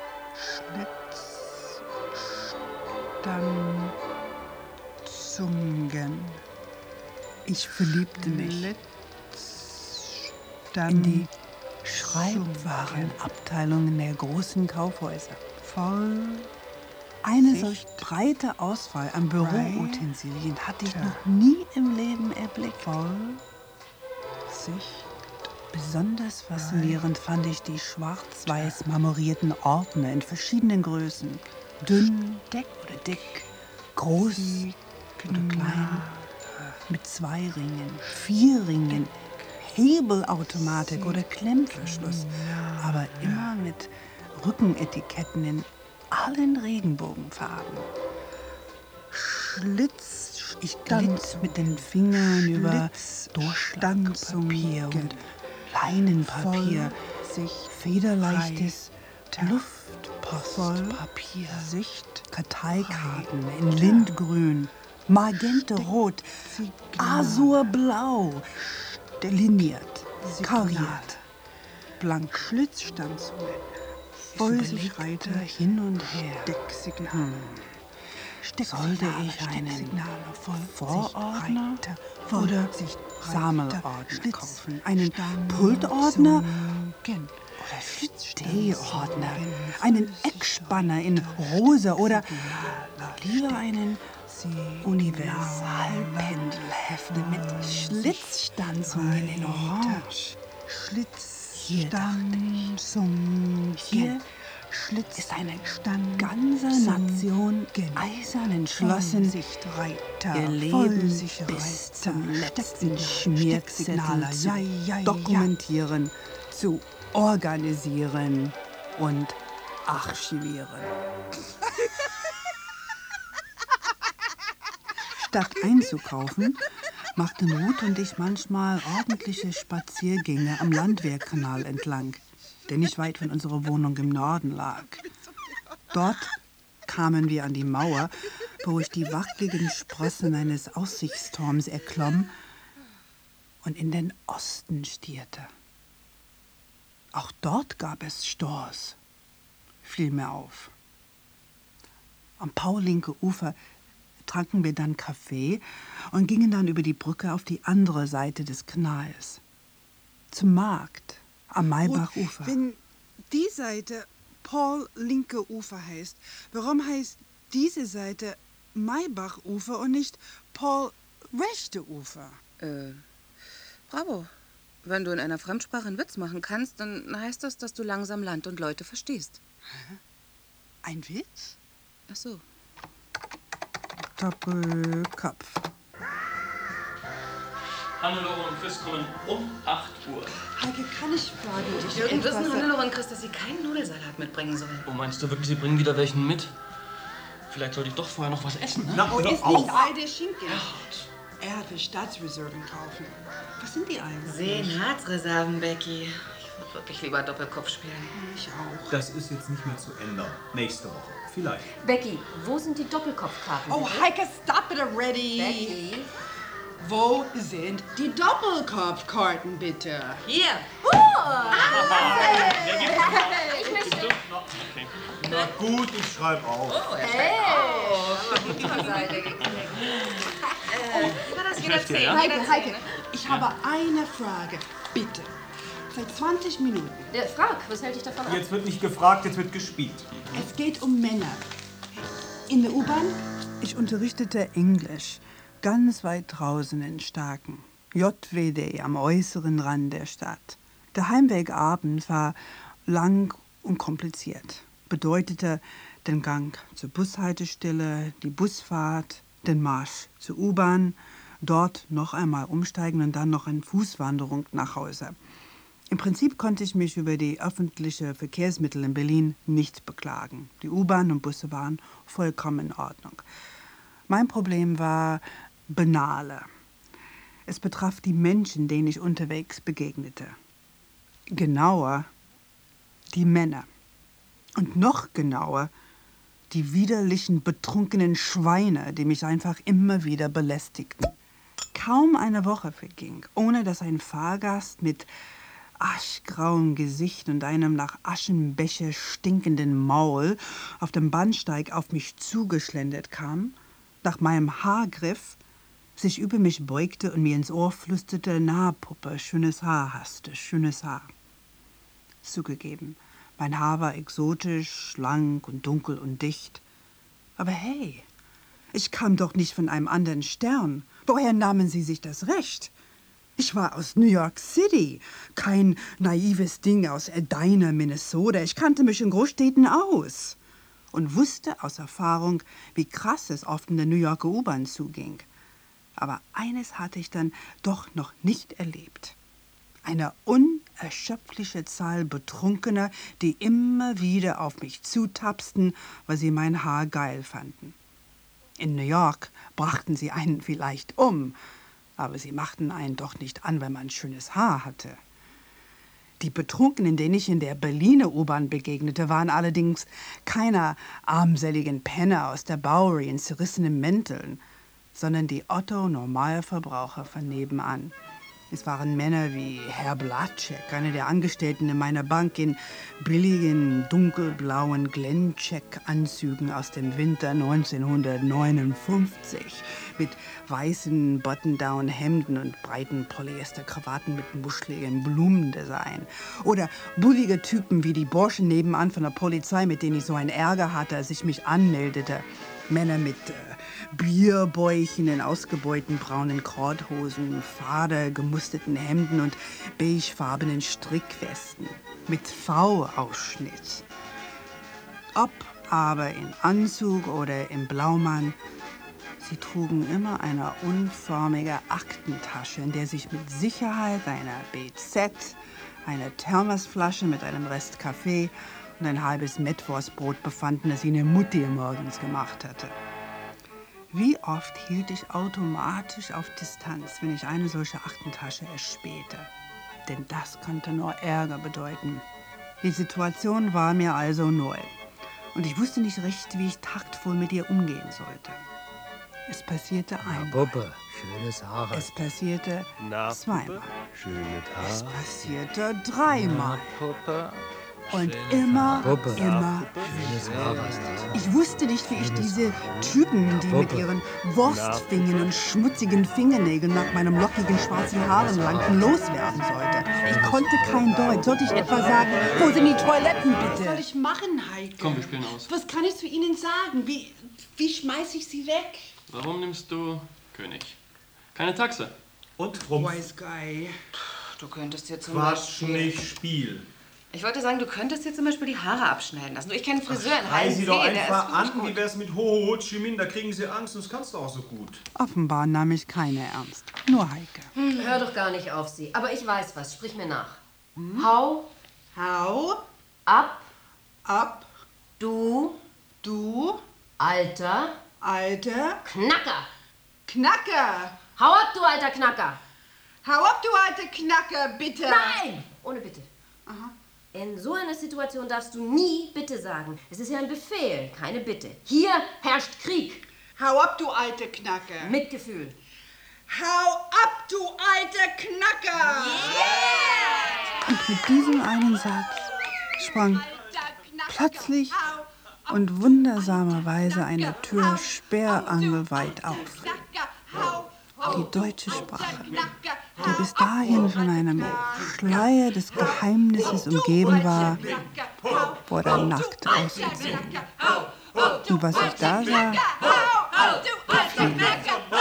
Schlitzstangzungen. Ich verliebte mich in die Schreibwarenabteilungen der großen Kaufhäuser. Voll Eine solch breite Auswahl an Büroutensilien hatte ich noch nie im Leben erblickt. Voll Sicht. Besonders faszinierend fand ich die schwarz-weiß marmorierten Ordner in verschiedenen Größen. Dünn oder dick, groß oder klein, mit zwei Ringen, vier Ringen, Hebelautomatik oder Klemmverschluss, aber immer mit Rückenetiketten in allen Regenbogenfarben. Schlitz, ich glitt mit den Fingern über Durchstanzpapier und Leinenpapier, sich federleichtes Luftpostpapier, Sicht, Karteikarten in Lindgrün, Magenterot, Azurblau, liniert, kariert, blank Schlitzstanzungen, Vollschreiter hin und her. Hm. Sollte ich einen Vorordner oder Sammelordner kaufen? Einen Pultordner oder Stehordner? Einen Eckspanner in rosa oder lieber einen Universalpendelheft mit Schlitzstanzungen in orange? Schlitzstanzungen. Hier Schlitz ist eine ganze Nation eisern entschlossen, ihr Leben bis zum letzten Schmierzettel zu dokumentieren, zu organisieren und archivieren. Statt einzukaufen, machten Ruth und ich manchmal ordentliche Spaziergänge am Landwehrkanal entlang, der nicht weit von unserer Wohnung im Norden lag. Dort kamen wir an die Mauer, wo ich die wackeligen Sprossen eines Aussichtsturms erklomm und in den Osten stierte. Auch dort gab es Stores, fiel mir auf. Am Paulinke Ufer tranken wir dann Kaffee und gingen dann über die Brücke auf die andere Seite des Kanals. Zum Markt am Maybachufer. Wenn die Seite Paul-Linke Ufer heißt, warum heißt diese Seite Maybachufer und nicht Paul-Rechte Ufer? Äh, bravo. Wenn du in einer Fremdsprache einen Witz machen kannst, dann heißt das, dass du langsam Land und Leute verstehst. Hä? Ein Witz? Ach so. Doppelkopf. Hannelore und Chris kommen um acht Uhr. Heike, kann ich fragen dich Jürgen, etwas? wissen Hannelore und Chris, dass sie keinen Nudelsalat mitbringen sollen? Oh, meinst du wirklich, sie bringen wieder welchen mit? Vielleicht sollte ich doch vorher noch was essen, ne? Na, oder ist nicht all der Schinken. Er hat für Staatsreserven kaufen. Was sind die eigentlich? Senatsreserven, Becky. Ich würde wirklich lieber Doppelkopf spielen. Ich auch. Das ist jetzt nicht mehr zu ändern. Nächste Woche. Vielleicht. Becky, wo sind die Doppelkopfkarten? Oh, Heike, stop it already. Becky. Wo sind die Doppelkopfkarten, bitte? Hier. Oh! Ah, Ich möchte... Okay. Na gut, ich schreibe auf. Oh, er Hey! auf die Seite gekriegt. Äh, war das jeder Schlecht, zehn? ja? Heike, Heike, ich habe eine Frage, bitte. Seit zwanzig Minuten. Der frag, was hält dich davon ab? Jetzt wird nicht gefragt, jetzt wird gespielt. Es geht um Männer. In der U-Bahn? Ich unterrichtete Englisch, ganz weit draußen in Starken, J W D am äußeren Rand der Stadt. Der Heimwegabend war lang und kompliziert. Bedeutete den Gang zur Bushaltestelle, die Busfahrt, den Marsch zur U-Bahn, dort noch einmal umsteigen und dann noch eine Fußwanderung nach Hause. Im Prinzip konnte ich mich über die öffentlichen Verkehrsmittel in Berlin nicht beklagen. Die U-Bahn und Busse waren vollkommen in Ordnung. Mein Problem war banale. Es betraf die Menschen, denen ich unterwegs begegnete. Genauer die Männer. Und noch genauer die widerlichen, betrunkenen Schweine, die mich einfach immer wieder belästigten. Kaum eine Woche verging, ohne dass ein Fahrgast mit aschgrauem Gesicht und einem nach Aschenbecher stinkenden Maul auf dem Bahnsteig auf mich zugeschlendert kam, nach meinem Haar griff, sich über mich beugte und mir ins Ohr flüsterte, na, Puppe, schönes Haar hast du, schönes Haar. Zugegeben, mein Haar war exotisch, schlank und dunkel und dicht. Aber hey, ich kam doch nicht von einem anderen Stern. Woher nahmen Sie sich das Recht? Ich war aus New York City, kein naives Ding aus Edina, Minnesota. Ich kannte mich in Großstädten aus und wusste aus Erfahrung, wie krass es oft in der New Yorker U-Bahn zuging. Aber eines hatte ich dann doch noch nicht erlebt. Eine unerschöpfliche Zahl Betrunkener, die immer wieder auf mich zutapsten, weil sie mein Haar geil fanden. In New York brachten sie einen vielleicht um, aber sie machten einen doch nicht an, wenn man schönes Haar hatte. Die Betrunkenen, denen ich in der Berliner U-Bahn begegnete, waren allerdings keine armseligen Penner aus der Bowery in zerrissenen Mänteln, sondern die Otto-Normalverbraucher von nebenan. Es waren Männer wie Herr Blatschek, einer der Angestellten in meiner Bank, in billigen, dunkelblauen Glencheck-Anzügen aus dem Winter neunzehnhundertneunundfünfzig, mit weißen Button-Down-Hemden und breiten Polyester-Krawatten mit muschligem Blumendesign. Oder bullige Typen wie die Burschen nebenan von der Polizei, mit denen ich so einen Ärger hatte, als ich mich anmeldete. Männer mit äh, Bierbäuchen in ausgebeulten braunen Korthosen, fade gemusterten Hemden und beigefarbenen Strickwesten mit V-Ausschnitt. Ob aber in Anzug oder im Blaumann, sie trugen immer eine unförmige Aktentasche, in der sich mit Sicherheit eine B Z, eine Thermosflasche mit einem Rest Kaffee und ein halbes Mettwurstbrot befanden, das ihre Mutti morgens gemacht hatte. Wie oft hielt ich automatisch auf Distanz, wenn ich eine solche Aktentasche erspähte. Denn das konnte nur Ärger bedeuten. Die Situation war mir also neu. Und ich wusste nicht recht, wie ich taktvoll mit ihr umgehen sollte. Es passierte einmal. Puppe, schönes Haar. Es passierte Na, zweimal. Schöne Haar. Es passierte dreimal. Puppe. Und immer, Puppe. immer. Schönes Haar hast du. Ich wusste nicht, wie ich diese Typen, die mit ihren Wurstfingern und schmutzigen Fingernägeln nach meinem lockigen schwarzen Haaren langten, loswerden sollte. Ich konnte kein Deutsch. Sollte ich etwa sagen, wo sind die Toiletten, bitte? Was soll ich machen, Heike? Komm, wir spielen aus. Was kann ich zu Ihnen sagen? Wie, wie schmeiße ich Sie weg? Warum nimmst du König? Keine Taxe. Und Trumpf. Wise Guy. Du könntest dir zum Quatsch, Beispiel... nicht Spiel. Ich wollte sagen, du könntest dir zum Beispiel die Haare abschneiden lassen. Nur ich kenne einen Friseur in Schrei Sie doch Rhein-See, der einfach ist an, wirklich wie gut. wär's mit Ho Ho Chi Minh, da kriegen Sie Angst, das kannst du auch so gut. Offenbar nahm ich keine ernst. Nur Heike. Hm, hör doch gar nicht auf sie. Aber ich weiß was. Sprich mir nach. Hau. Hau. Ab. Ab. Du. Du. Alter. Alter. Knacker. Knacker. Hau ab, du alter Knacker. Hau ab, du alter Knacker, bitte. Nein! Ohne Bitte. Aha. In so einer Situation darfst du nie Bitte sagen. Es ist ja ein Befehl, keine Bitte. Hier herrscht Krieg. Hau ab, du alter Knacker. Mit Gefühl. Hau ab, du alter Knacker. Yeah! Und mit diesem einen Satz sprang plötzlich und wundersamerweise eine Tür sperrangelweit auf. Die deutsche Sprache, die bis dahin von einem Schleier des Geheimnisses umgeben war, wurde nackt ausgezogen. Und was ich da sah, gefiel mir.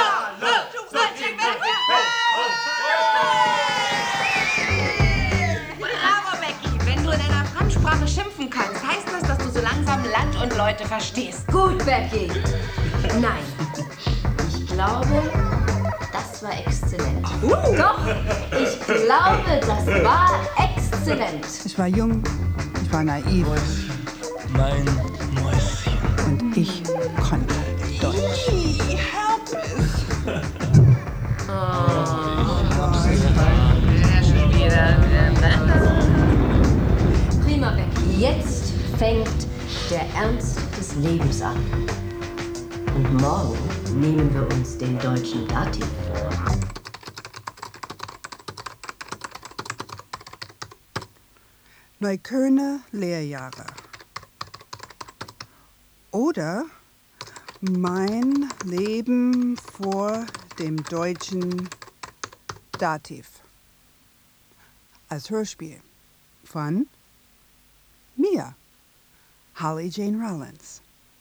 Bravo, Becky. Wenn du in einer Fremdsprache schimpfen kannst, heißt das, dass du so langsam Land und Leute verstehst. Gut, Becky. Nein. Ich glaube, das war exzellent. Uh. Doch, ich glaube, das war exzellent. Ich war jung, ich war naiv. Mein Mäuschen. Und ich konnte Deutsch. Prima, Becky. Jetzt fängt der Ernst des Lebens an. Und morgen nehmen wir uns den deutschen Dativ vor. Neuköllner Lehrjahre. Oder mein Leben vor dem deutschen Dativ. Als Hörspiel von mir, Holly Jane Rollins.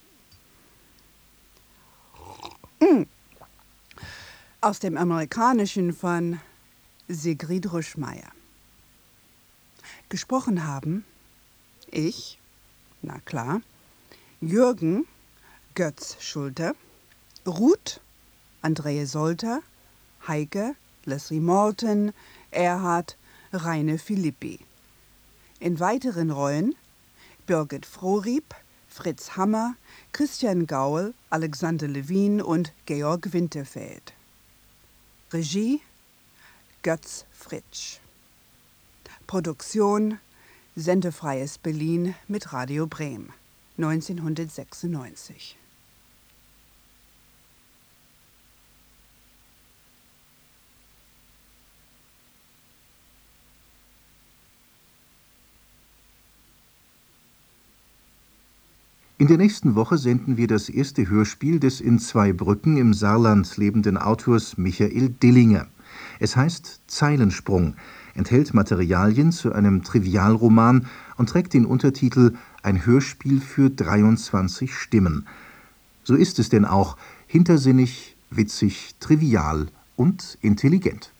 Aus dem Amerikanischen von Sigrid Ruschmeier. Gesprochen haben ich, na klar, Jürgen Götz Schulte, Ruth Andrea Solter, Heike Leslie Morton, Erhard Raine Philippi. In weiteren Rollen Birgit Frohrieb, Fritz Hammer, Christian Gaul, Alexander Lewin und Georg Winterfeld. Regie Götz Fritsch. Produktion Sendefreies Berlin mit Radio Bremen neunzehnhundertsechsundneunzig. In der nächsten Woche senden wir das erste Hörspiel des in Zweibrücken im Saarland lebenden Autors Michael Dillinger. Es heißt Zeilensprung, enthält Materialien zu einem Trivialroman und trägt den Untertitel Ein Hörspiel für dreiundzwanzig Stimmen. So ist es denn auch, hintersinnig, witzig, trivial und intelligent.